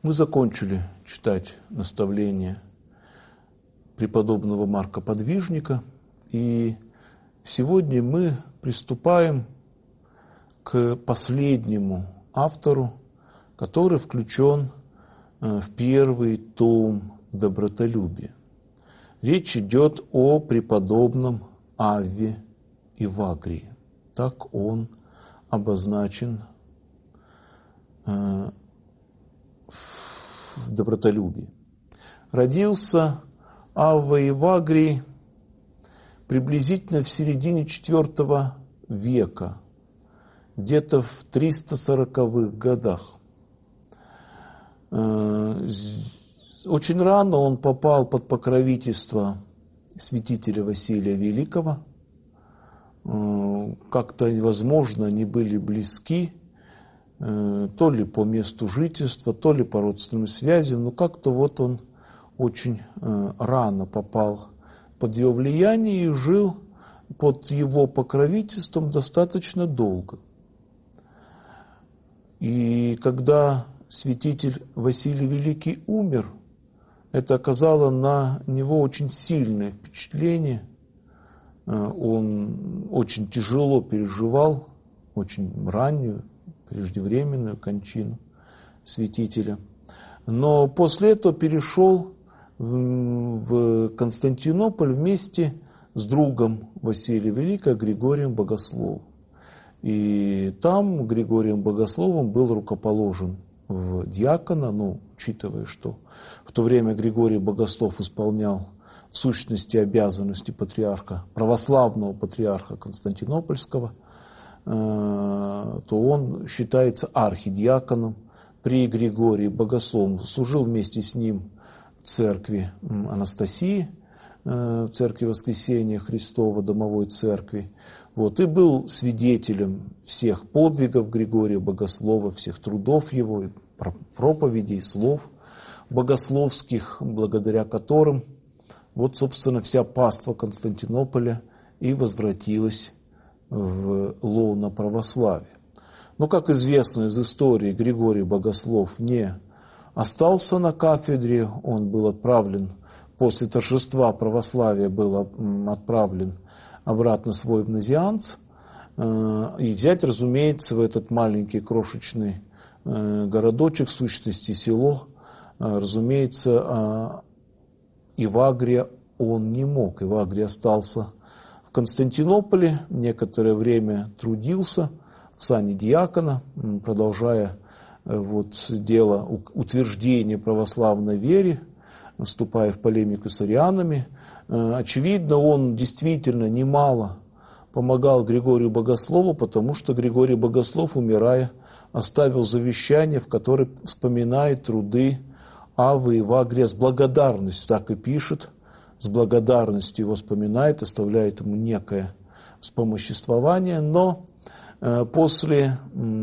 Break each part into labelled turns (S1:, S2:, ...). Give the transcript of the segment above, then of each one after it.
S1: Мы закончили читать наставления преподобного Марка Подвижника, и сегодня мы приступаем к последнему автору, который включен в первый том добротолюбия. Речь идет о преподобном Авве Евагрии. Так он обозначен в добротолюбии. Родился Авва Евагрий приблизительно в середине IV века, где-то в 340-х годах. Очень рано он попал под покровительство святителя Василия Великого. Как-то, возможно, они были близки, то ли по месту жительства, то ли по родственным связям, но как-то вот он очень рано попал под его влияние и жил под его покровительством достаточно долго. И когда святитель Василий Великий умер, это оказало на него очень сильное впечатление. Он очень тяжело переживал очень раннюю, преждевременную кончину святителя. Но после этого перешел в Константинополь вместе с другом Василия Великого Григорием Богословом. И там Григорием Богословом был рукоположен в диакона, учитывая, что в то время Григорий Богослов исполнял в сущности обязанности патриарха, православного патриарха Константинопольского, то он считается архидиаконом при Григории Богословом. Служил вместе с ним в церкви Анастасии, в церкви Воскресения Христова, домовой церкви. И был свидетелем всех подвигов Григория Богослова, всех трудов его, проповедей, слов богословских, благодаря которым собственно, вся паства Константинополя и возвратилась в лоно православия. Но, как известно из истории, Григорий Богослов не остался на кафедре, он был отправлен, после торжества православия был отправлен обратно в свой внезианц, и взять, разумеется, в этот маленький крошечный городочек, в сущности село, разумеется, Евагрия он не мог. Евагрий остался в Константинополе, некоторое время трудился в сане диакона, продолжая дело утверждения православной вере, вступая в полемику с арианами. Очевидно, он действительно немало помогал Григорию Богослову, потому что Григорий Богослов, умирая, оставил завещание, в котором вспоминает труды Аввы Евагрия с благодарностью, так и пишет, с благодарностью его вспоминает, оставляет ему некое вспомоществование, но после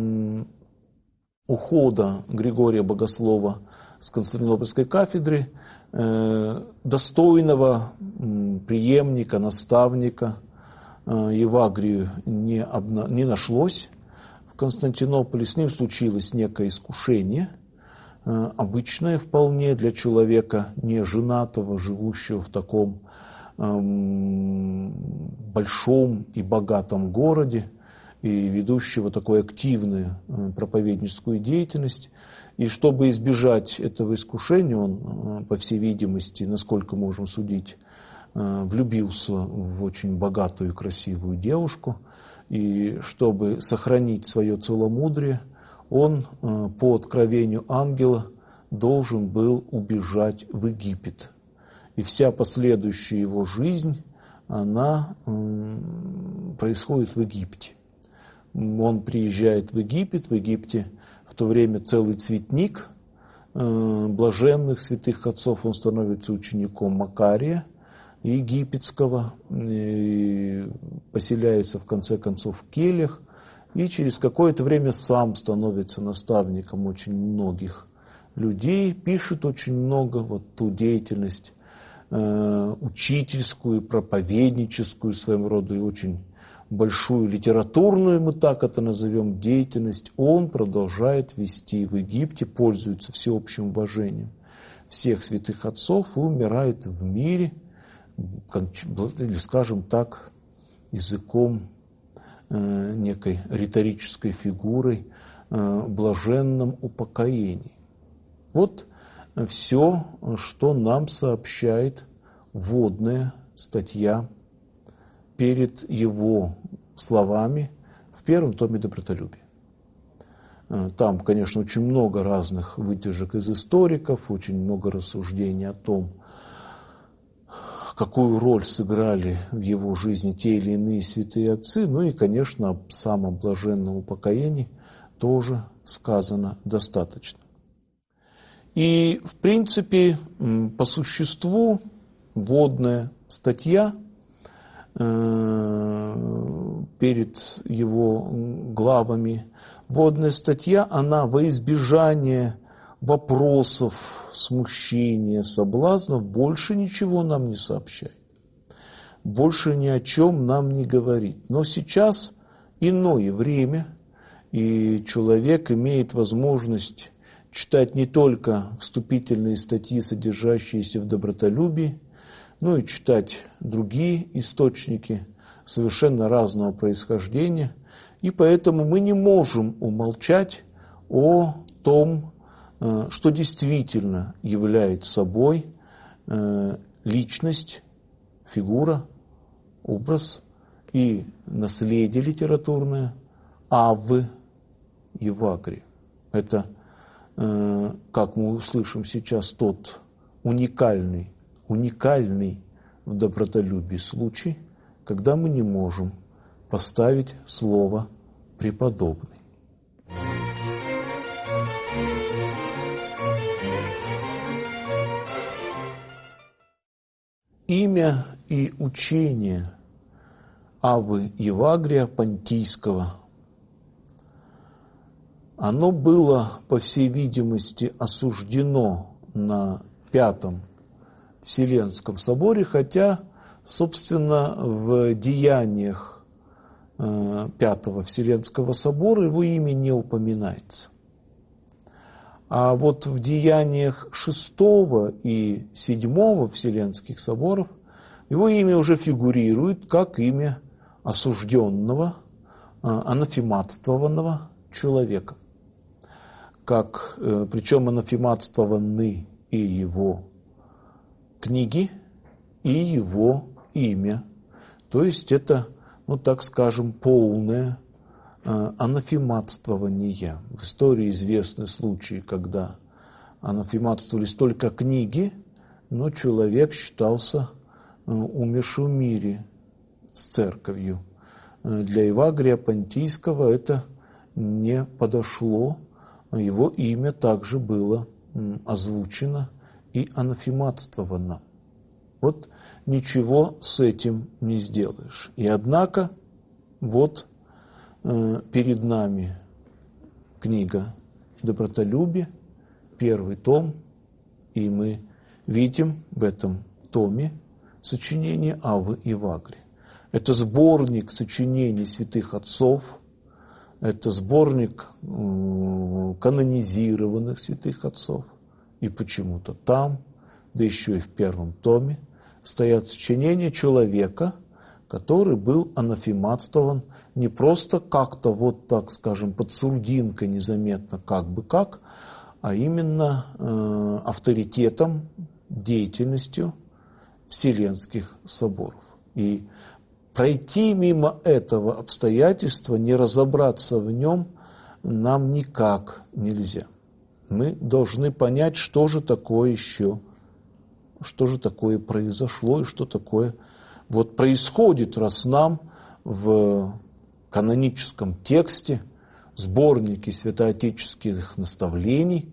S1: ухода Григория Богослова с Константинопольской кафедры достойного преемника, наставника Евагрию не нашлось в Константинополе. С ним случилось некое искушение, обычное вполне для человека неженатого, живущего в таком большом и богатом городе и ведущего такую активную проповедническую деятельность. И чтобы избежать этого искушения, он, по всей видимости, насколько можем судить, влюбился в очень богатую и красивую девушку. И чтобы сохранить свое целомудрие, он по откровению ангела должен был убежать в Египет. И вся последующая его жизнь, она происходит в Египте. Он приезжает в Египет, в Египте в то время целый цветник блаженных святых отцов, он становится учеником Макария египетского, и поселяется в конце концов в кельях, и через какое-то время сам становится наставником очень многих людей, пишет очень много, ту деятельность учительскую, проповедническую, своего рода, и очень большую литературную, мы так это назовем, деятельность он продолжает вести в Египте, пользуется всеобщим уважением всех святых отцов и умирает в мире, или, скажем так, языком некой риторической фигурой, блаженном упокоении. Вот все, что нам сообщает вводная статья перед его словами в первом томе «Добротолюбия». Там, конечно, очень много разных выдержек из историков, очень много рассуждений о том, какую роль сыграли в его жизни те или иные святые отцы, ну и, конечно, об самом блаженном упокоении тоже сказано достаточно. И, в принципе, по существу, вводная статья перед его главами, вводная статья, она во избежание вопросов, смущения, соблазнов больше ничего нам не сообщает, больше ни о чем нам не говорит. Но сейчас иное время, и человек имеет возможность читать не только вступительные статьи, содержащиеся в добротолюбии, но и читать другие источники совершенно разного происхождения. И поэтому мы не можем умолчать о том, что действительно является собой личность, фигура, образ и наследие литературное Аввы Евагрия. Это, как мы услышим сейчас, тот уникальный в добротолюбии случай, когда мы не можем поставить слово «преподобный». Имя и учение Аввы Евагрия Понтийского, оно было, по всей видимости, осуждено на Пятом Вселенском соборе, хотя, собственно, в деяниях Пятого Вселенского собора его имя не упоминается. А вот в деяниях Шестого и Седьмого Вселенских соборов его имя уже фигурирует как имя осужденного, анафематствованного человека. Причем анафематствованы и его книги, и его имя. То есть это, так скажем, полное анафематствование. В истории известны случаи, когда анафематствовались только книги, но человек считался умершим в мире с церковью. Для Евагрия Понтийского это не подошло. Его имя также было озвучено и анафематствовано. Вот ничего с этим не сделаешь. И однако, вот перед нами книга «Добротолюбие», первый том, и мы видим в этом томе сочинение Аввы Евагрия. Это сборник сочинений святых отцов, это сборник канонизированных святых отцов. И почему-то там, да еще и в первом томе, стоят сочинения человека, который был анафематствован не просто как-то так скажем, под сурдинкой незаметно, а именно авторитетом, деятельностью Вселенских соборов. И пройти мимо этого обстоятельства, не разобраться в нем, нам никак нельзя. Мы должны понять, что же такое произошло и что такое происходит, раз нам в каноническом тексте, сборнике святоотеческих наставлений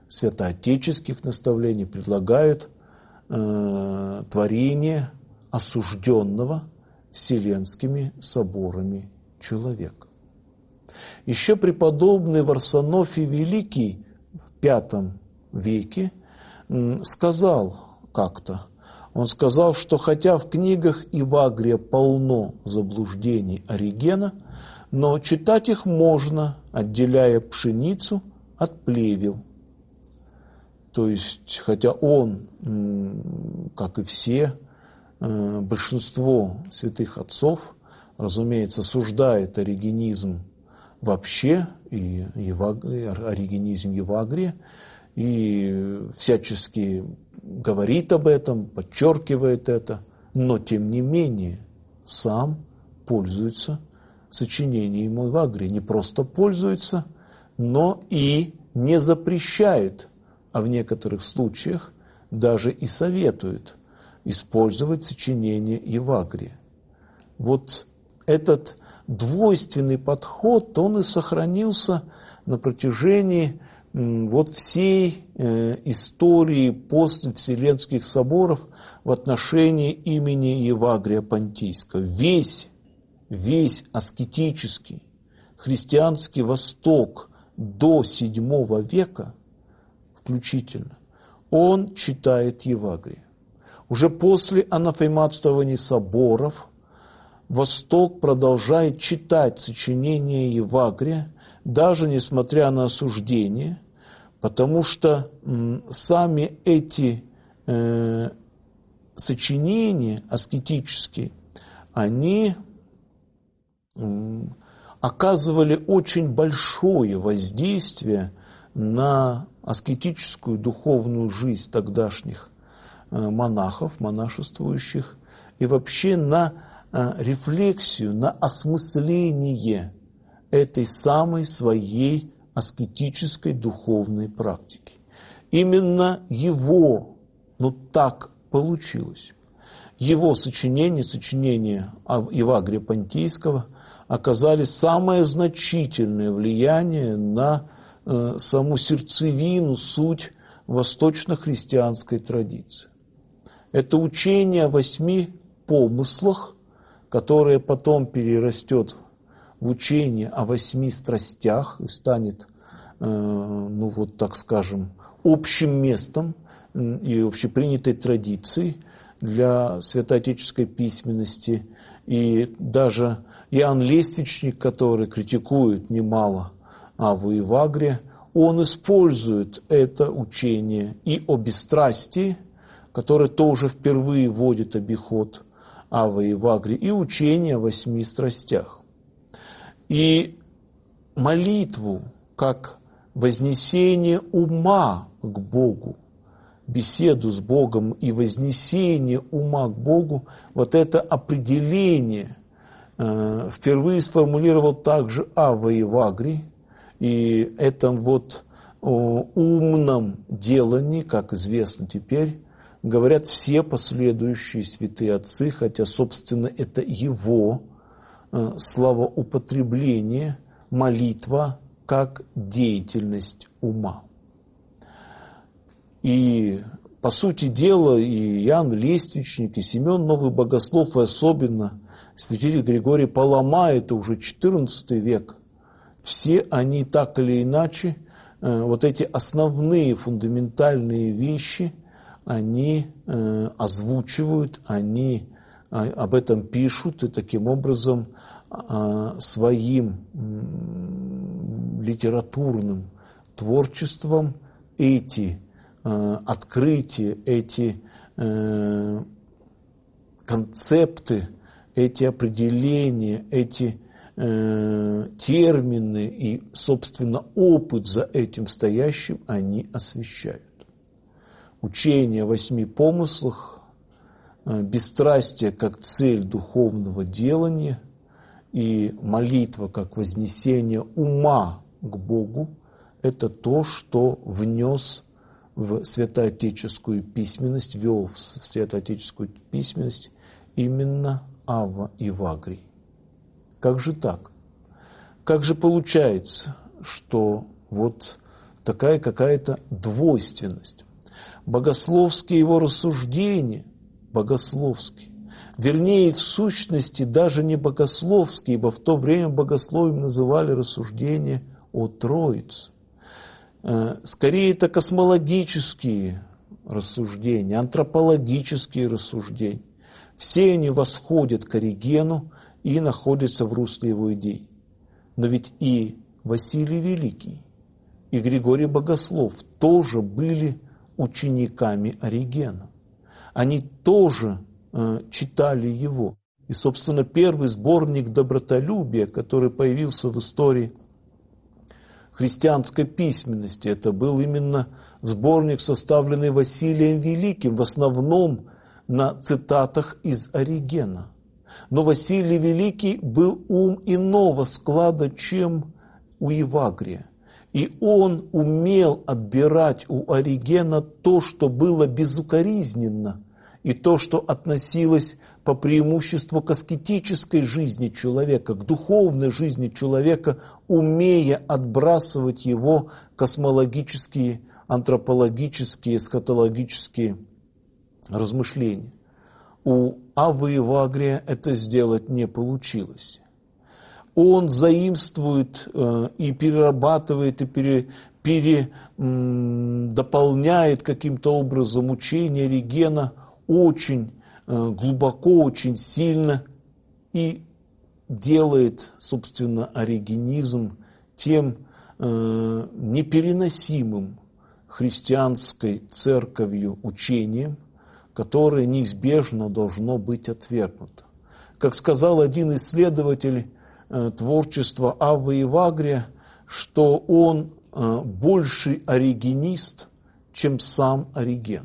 S1: предлагают творение осужденного Вселенскими соборами человека. Еще преподобный Варсонофий Великий в V веке сказал как-то Он сказал, что хотя в книгах Евагрия полно заблуждений Оригена, но читать их можно, отделяя пшеницу от плевел. То есть, хотя он, как и все, большинство святых отцов, разумеется, осуждает оригенизм вообще, и оригенизм Евагрия, и всячески говорит об этом, подчеркивает это, но тем не менее сам пользуется сочинением Евагрия. Не просто пользуется, но и не запрещает, а в некоторых случаях даже и советует использовать сочинение Евагрия. Вот этот двойственный подход, он и сохранился на протяжении вот всей истории поствселенских соборов в отношении имени Евагрия Понтийского. Весь аскетический христианский Восток до VII века включительно, он читает Евагрия. Уже после анафематствований соборов Восток продолжает читать сочинения Евагрия, даже несмотря на осуждение, потому что сами эти сочинения аскетические, они оказывали очень большое воздействие на аскетическую духовную жизнь тогдашних монахов, монашествующих, и вообще на рефлексию, на осмысление этой самой своей аскетической духовной практики. Именно его, так получилось, его сочинения Евагрия Понтийского оказали самое значительное влияние на саму сердцевину, суть восточно-христианской традиции. Это учение о 8 помыслах, которое потом перерастет в учение о 8 страстях и станет, общим местом и общепринятой традицией для святоотеческой письменности. И даже Иоанн Лествичник, который критикует немало Авву Евагрия, он использует это учение и о бесстрастии, которое тоже впервые вводит обиход Аввы Евагрия, и учение о 8 страстях. И молитву как вознесение ума к Богу, беседу с Богом и вознесение ума к Богу, вот это определение впервые сформулировал также Авва Евагрий, и этом умном делании, как известно теперь, говорят все последующие святые отцы, хотя, собственно, это его словоупотребление, молитва как деятельность ума. И, по сути дела, и Иоанн Лествичник, и Симеон Новый Богослов, и особенно святитель Григорий Палама, это уже XIV век, все они так или иначе, вот эти основные фундаментальные вещи, они озвучивают, они об этом пишут, и таким образом своим литературным творчеством эти открытия, эти концепты, эти определения, эти термины и, собственно, опыт за этим стоящим они освещают. Учение о 8 помыслах, бесстрастие как цель духовного делания и молитва как вознесение ума к Богу – это то, что внес в святоотеческую письменность, ввел в святоотеческую письменность именно Авва Евагрий. Как же так? Как же получается, что вот такая какая-то двойственность? Богословские его рассуждения, вернее, в сущности, даже не богословские, ибо в то время богословием называли рассуждения о Троице. Скорее, это космологические рассуждения, антропологические рассуждения, все они восходят к Оригену и находятся в русле его идей. Но ведь и Василий Великий, и Григорий Богослов тоже были учениками Оригена. Они тоже читали его. И, собственно, первый сборник добротолюбия, который появился в истории христианской письменности, это был именно сборник, составленный Василием Великим, в основном на цитатах из Оригена. Но Василий Великий был ум иного склада, чем у Евагрия. И он умел отбирать у Оригена то, что было безукоризненно, и то, что относилось по преимуществу к аскетической жизни человека, к духовной жизни человека, умея отбрасывать его космологические, антропологические, эсхатологические размышления. У Аввы Евагрия это сделать не получилось. Он заимствует и перерабатывает, и дополняет каким-то образом учение Оригена очень глубоко, очень сильно, и делает, собственно, оригенизм тем непереносимым христианской церковью учением, которое неизбежно должно быть отвергнуто. Как сказал один исследователь творчества Аввы Евагрия, что он больший оригенист, чем сам Ориген.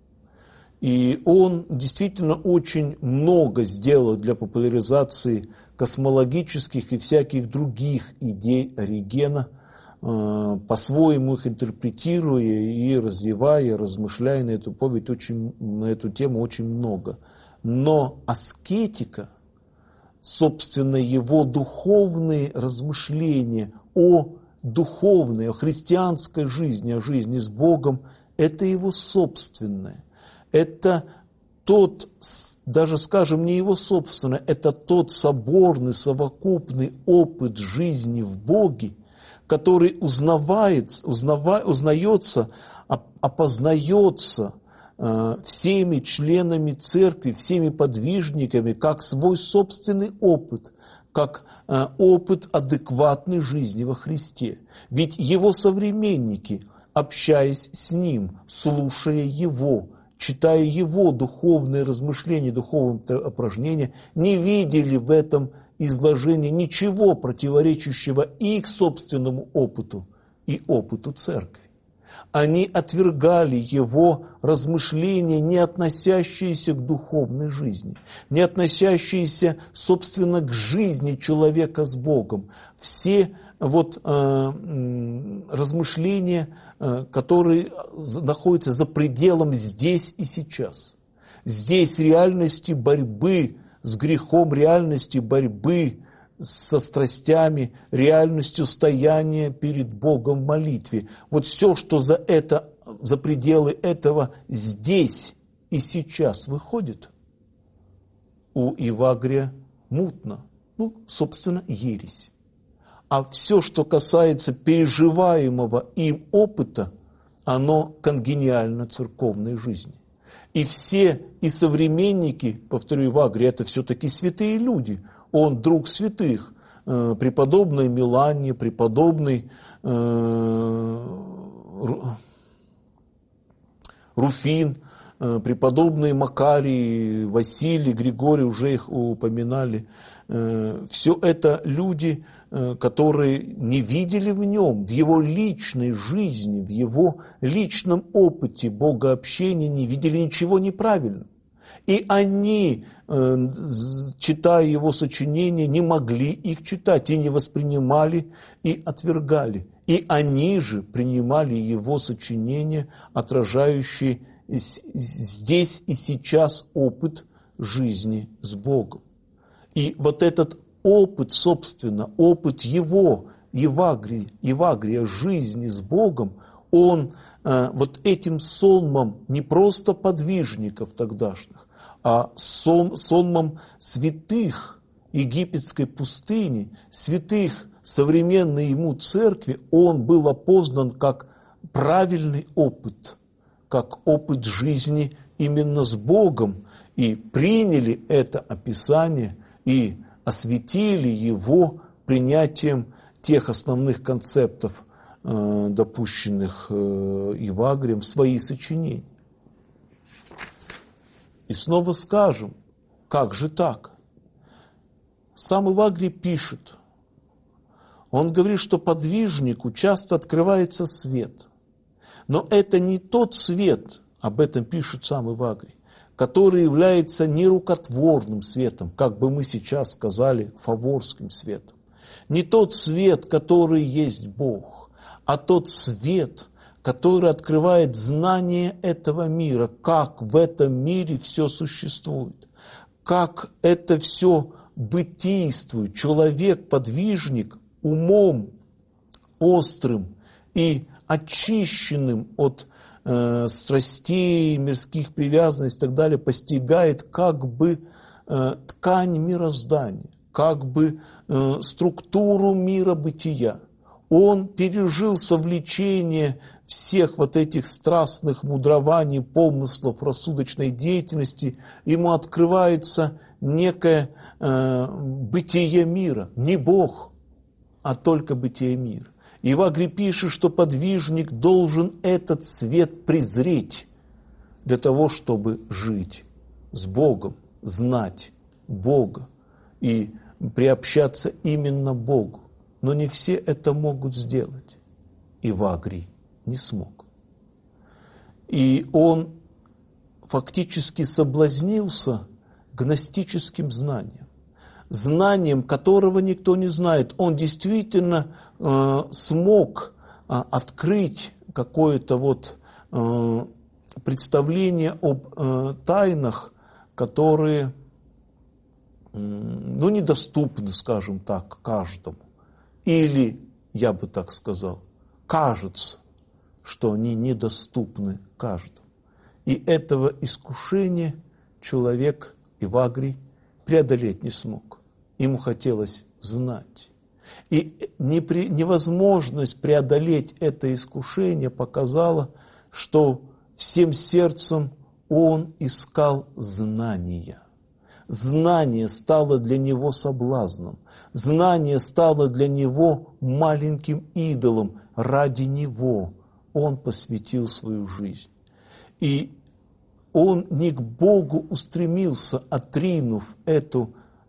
S1: И он действительно очень много сделал для популяризации космологических и всяких других идей Оригена, по-своему их интерпретируя и развивая, размышляя на эту поведь на эту тему очень много. Но аскетика, собственно, его духовные размышления о духовной, о христианской жизни, о жизни с Богом, это его собственное. Это тот, даже скажем, не его собственное, это тот соборный, совокупный опыт жизни в Боге, который узнается, опознается всеми членами церкви, всеми подвижниками, как свой собственный опыт, как опыт адекватной жизни во Христе. Ведь его современники, общаясь с ним, слушая его, читая его духовные размышления, духовные упражнения, не видели в этом изложении ничего противоречащего их собственному опыту и опыту церкви. Они отвергали его размышления, не относящиеся к духовной жизни, не относящиеся, собственно, к жизни человека с Богом. Все размышления, которые находятся за пределом здесь и сейчас. Здесь реальности борьбы с грехом, реальности борьбы со страстями, реальностью стояния перед Богом в молитве. Вот все, что за пределы этого здесь и сейчас выходит, у Евагрия мутно. Собственно, ересь. А все, что касается переживаемого им опыта, оно конгениально церковной жизни. И все, и современники, повторю, Евагрия, это все-таки святые люди. Он друг святых, преподобный Милане, преподобный Руфин, преподобный Макарий, Василий, Григорий, уже их упоминали. Все это люди, которые не видели в нем, в его личной жизни, в его личном опыте богообщения, не видели ничего неправильного. И они, читая его сочинения, не могли их читать, и не воспринимали, и отвергали. И они же принимали его сочинения, отражающие здесь и сейчас опыт жизни с Богом. И вот этот опыт, собственно, опыт его, Евагрия, жизни с Богом, он вот этим сонмом не просто подвижников тогдашних, а сонмом святых египетской пустыни, святых современной ему церкви, он был опознан как правильный опыт, как опыт жизни именно с Богом, и приняли это описание и осветили его принятием тех основных концептов, допущенных Евагрием, в свои сочинения. И снова скажем, как же так? Сам Евагрий пишет, он говорит, что подвижнику часто открывается свет, но это не тот свет, об этом пишет сам Евагрий, который является нерукотворным светом, как бы мы сейчас сказали, фаворским светом. Не тот свет, который есть Бог, а тот свет, который открывает знание этого мира, как в этом мире все существует, как это все бытийствует. Человек-подвижник умом острым и очищенным от страстей, мирских привязанностей и так далее, постигает как бы ткань мироздания, как бы структуру мира бытия. Он пережил совлечение всех вот этих страстных мудрований, помыслов, рассудочной деятельности. Ему открывается некое бытие мира, не Бог, а только бытие мира. Евагрий пишет, что подвижник должен этот свет презреть для того, чтобы жить с Богом, знать Бога и приобщаться именно Богу. Но не все это могут сделать. Евагрий не смог. И он фактически соблазнился гностическим знанием. Знанием, которого никто не знает. Он действительно смог открыть какое-то вот представление об тайнах, которые недоступны, скажем так, каждому. Или, я бы так сказал, кажется, что они недоступны каждому. И этого искушения человек, Евагрий, преодолеть не смог. Ему хотелось знать. И невозможность преодолеть это искушение показала, что всем сердцем он искал знания. Знание стало для него соблазном. Знание стало для него маленьким идолом. Ради него он посвятил свою жизнь. И он не к Богу устремился, отринув это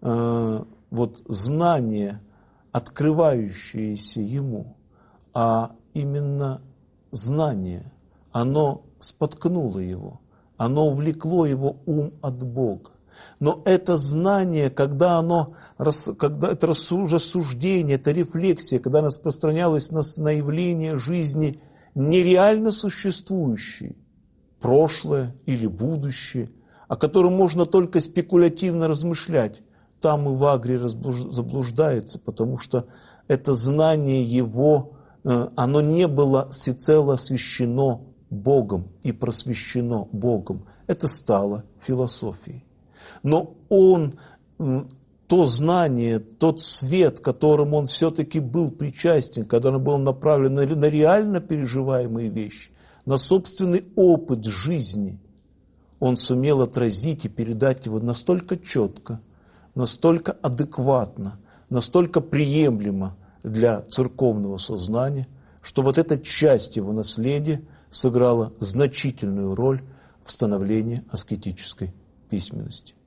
S1: знание, открывающееся ему, а именно знание. Оно споткнуло его, оно увлекло его ум от Бога. Но это знание, когда это рассуждение, это рефлексия, когда оно распространялось на явления жизни нереально существующие, прошлое или будущее, о котором можно только спекулятивно размышлять, там Евагрий заблуждается, потому что это знание его, оно не было всецело освящено Богом и просвещено Богом. Это стало философией. Но он, то знание, тот свет, которым он все-таки был причастен, когда он был направлен на реально переживаемые вещи, на собственный опыт жизни, он сумел отразить и передать его настолько четко, настолько адекватно, настолько приемлемо для церковного сознания, что вот эта часть его наследия сыграла значительную роль в становлении аскетической письменности.